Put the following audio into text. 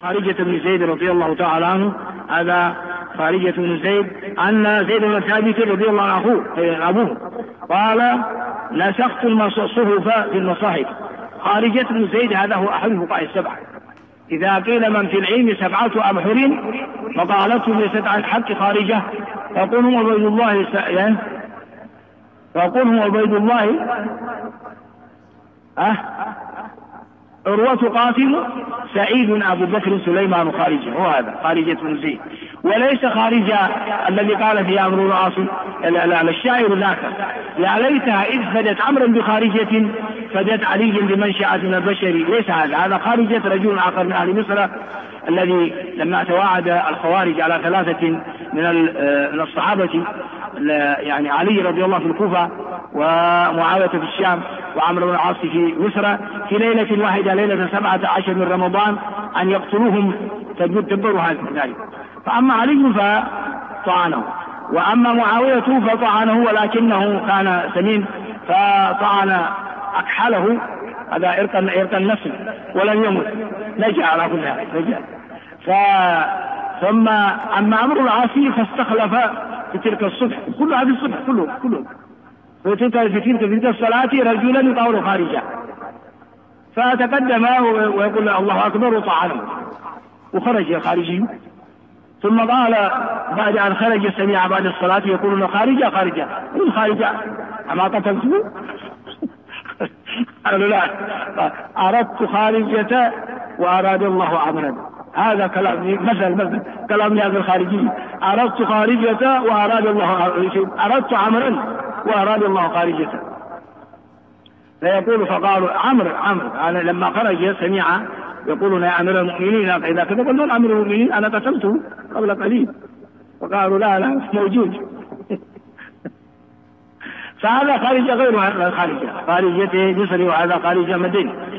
خارجة بن زيد رضي الله تعالى عنه، هذا خارجة بن زيد أن زيد بن ثابت رضي الله عنه أبوه قال نسخت الصحف في المصاحف. خارجة بن زيد هذا هو أحد الفقهاء السبعة. إذا قيل من في العلم 7 أبحر فقالتهم ليست عن حق خارجة، فيقول هم عبيد الله عروة قاسم سعيد أبو بكر سليمان خارجة، هو هذا خارجة بن زيد، وليس خارجة الذي قال في عمرو العاص الشاعر ذاك يا ليتها إذ فدت عمرا بخارجة فدت علي بمنشأة من البشر، ليس هذا خارجة رجل آخر من أهل مصر الذي لما تواعد الخوارج على 3 من الصحابة، يعني علي رضي الله في الكوفة ومعاوية في الشام وعمرو بن العاص في مصر في ليلة واحدة ليلة 17 من رمضان أن يقتلوهم تدبروا هذا ذلك. فأما علي فطعنه، وأما معاوية فطعنه ولكنه كان سمين فطعن أكحله، هذا إرقى النسل ولم يمت، نجا على كل هذا نجا. ثم أما عمرو العاص فاستخلف في تلك الصبح، كل هذه الصبح كله في تلك الصلاة رجلا يطاول خارجا، فتقدم ويقول الله أكبر وطعنه وخرج الخارجي. ثم قال بعد أن خرج سمع بعد الصلاة يقولون خارجة من خارجة أما قتلته؟ قالوا لا، أردت خارجة وأراد الله عمرا. هذا كلام مثل كلام هذا الخارجي، أردت خارجة وأراد الله، أردت عمرا وأراد الله خارجة. فيقول فقالوا عمرو أنا لما خرج سمع يقولون يا أمير المؤمنين، إذا كذا قلنا أمير المؤمنين أنا قتلته قبل قليل، فقالوا لا موجود. فهذا خارجة غير خارجة مصري، وهذا خارجة مدني.